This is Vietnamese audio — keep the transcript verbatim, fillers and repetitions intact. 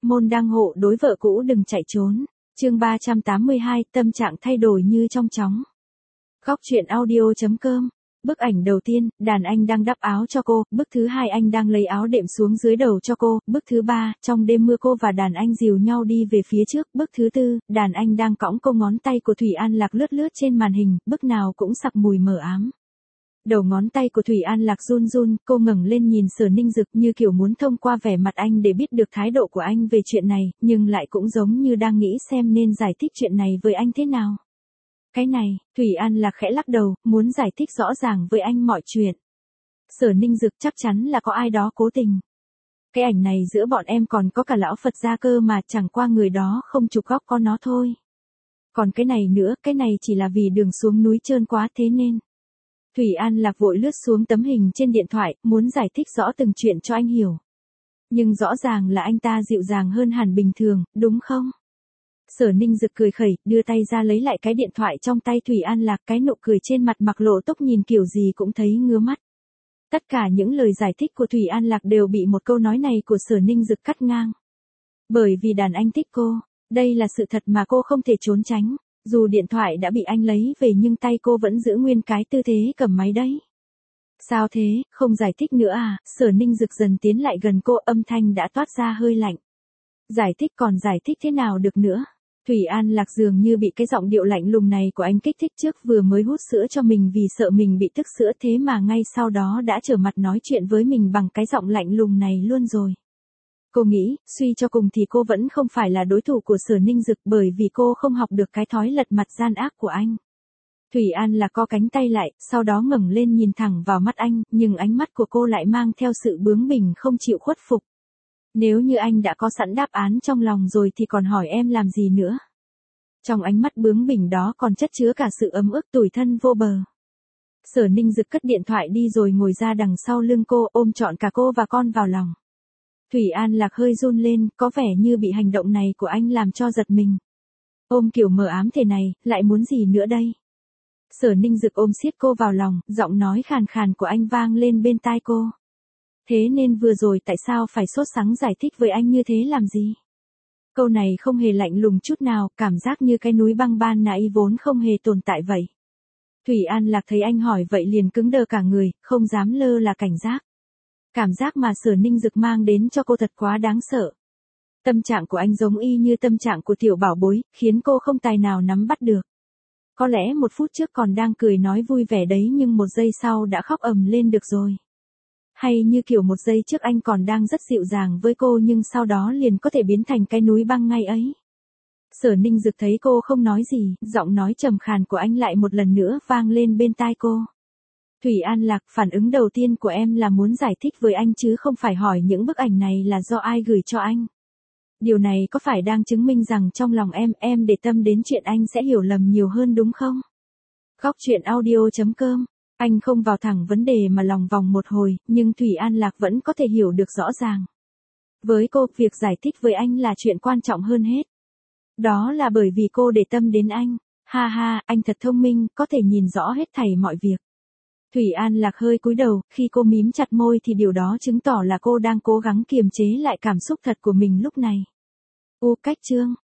môn đăng hộ đối vợ cũ đừng chạy trốn. Chương ba trăm tám mươi hai, tâm trạng thay đổi như trong chóng. Góc truyện audio chấm com. Bức ảnh đầu tiên, đàn anh đang đắp áo cho cô, bức thứ hai anh đang lấy áo đệm xuống dưới đầu cho cô, bức thứ ba, trong đêm mưa cô và đàn anh dìu nhau đi về phía trước, bức thứ tư, đàn anh đang cõng cô, ngón tay của Thủy An Lạc lướt lướt trên màn hình, bức nào cũng sặc mùi mờ ám. Đầu ngón tay của Thủy An Lạc run run, cô ngẩng lên nhìn Sở Ninh Dực như kiểu muốn thông qua vẻ mặt anh để biết được thái độ của anh về chuyện này, nhưng lại cũng giống như đang nghĩ xem nên giải thích chuyện này với anh thế nào. Cái này, Thủy An Lạc khẽ lắc đầu, muốn giải thích rõ ràng với anh mọi chuyện. Sở Ninh Dực chắc chắn là có ai đó cố tình. Cái ảnh này giữa bọn em còn có cả lão Phật gia cơ mà, chẳng qua người đó không chụp góc con nó thôi. Còn cái này nữa, cái này chỉ là vì đường xuống núi trơn quá thế nên. Thủy An Lạc vội lướt xuống tấm hình trên điện thoại, muốn giải thích rõ từng chuyện cho anh hiểu. Nhưng rõ ràng là anh ta dịu dàng hơn hẳn bình thường, đúng không? Sở Ninh Dực cười khẩy, đưa tay ra lấy lại cái điện thoại trong tay Thủy An Lạc, cái nụ cười trên mặt mặc lộ tốc nhìn kiểu gì cũng thấy ngứa mắt. Tất cả những lời giải thích của Thủy An Lạc đều bị một câu nói này của Sở Ninh Dực cắt ngang. Bởi vì đàn anh thích cô, đây là sự thật mà cô không thể trốn tránh. Dù điện thoại đã bị anh lấy về nhưng tay cô vẫn giữ nguyên cái tư thế cầm máy đấy. Sao thế, không giải thích nữa à? Sở Ninh Dực dần tiến lại gần cô, âm thanh đã toát ra hơi lạnh. Giải thích còn giải thích thế nào được nữa? Thủy An Lạc dường như bị cái giọng điệu lạnh lùng này của anh kích thích, trước vừa mới hút sữa cho mình vì sợ mình bị tức sữa, thế mà ngay sau đó đã trở mặt nói chuyện với mình bằng cái giọng lạnh lùng này luôn rồi. Cô nghĩ, suy cho cùng thì cô vẫn không phải là đối thủ của Sở Ninh Dực, bởi vì cô không học được cái thói lật mặt gian ác của anh. Thủy An Lạc co cánh tay lại, sau đó ngẩng lên nhìn thẳng vào mắt anh, nhưng ánh mắt của cô lại mang theo sự bướng bỉnh không chịu khuất phục. Nếu như anh đã có sẵn đáp án trong lòng rồi thì còn hỏi em làm gì nữa? Trong ánh mắt bướng bỉnh đó còn chất chứa cả sự ấm ức tủi thân vô bờ. Sở Ninh Dực cất điện thoại đi rồi ngồi ra đằng sau lưng cô, ôm trọn cả cô và con vào lòng. Thủy An Lạc hơi run lên, có vẻ như bị hành động này của anh làm cho giật mình. Ôm kiểu mờ ám thế này, lại muốn gì nữa đây? Sở Ninh Dực ôm siết cô vào lòng, giọng nói khàn khàn của anh vang lên bên tai cô. Thế nên vừa rồi tại sao phải sốt sắng giải thích với anh như thế làm gì? Câu này không hề lạnh lùng chút nào, cảm giác như cái núi băng ban nãy vốn không hề tồn tại vậy. Thủy An Lạc thấy anh hỏi vậy liền cứng đờ cả người, không dám lơ là cảnh giác. Cảm giác mà Sở Ninh Dực mang đến cho cô thật quá đáng sợ. Tâm trạng của anh giống y như tâm trạng của tiểu bảo bối, khiến cô không tài nào nắm bắt được. Có lẽ một phút trước còn đang cười nói vui vẻ đấy nhưng một giây sau đã khóc ầm lên được rồi. Hay như kiểu một giây trước anh còn đang rất dịu dàng với cô nhưng sau đó liền có thể biến thành cái núi băng ngay ấy. Sở Ninh Dực thấy cô không nói gì, giọng nói trầm khàn của anh lại một lần nữa vang lên bên tai cô. Thủy An Lạc, phản ứng đầu tiên của em là muốn giải thích với anh chứ không phải hỏi những bức ảnh này là do ai gửi cho anh. Điều này có phải đang chứng minh rằng trong lòng em, em để tâm đến chuyện anh sẽ hiểu lầm nhiều hơn đúng không? Góc truyện audio chấm com. Anh không vào thẳng vấn đề mà lòng vòng một hồi, nhưng Thủy An Lạc vẫn có thể hiểu được rõ ràng. Với cô, việc giải thích với anh là chuyện quan trọng hơn hết. Đó là bởi vì cô để tâm đến anh. Ha ha, anh thật thông minh, có thể nhìn rõ hết thảy mọi việc. Thủy An Lạc hơi cúi đầu, khi cô mím chặt môi thì điều đó chứng tỏ là cô đang cố gắng kiềm chế lại cảm xúc thật của mình lúc này. U cách chương.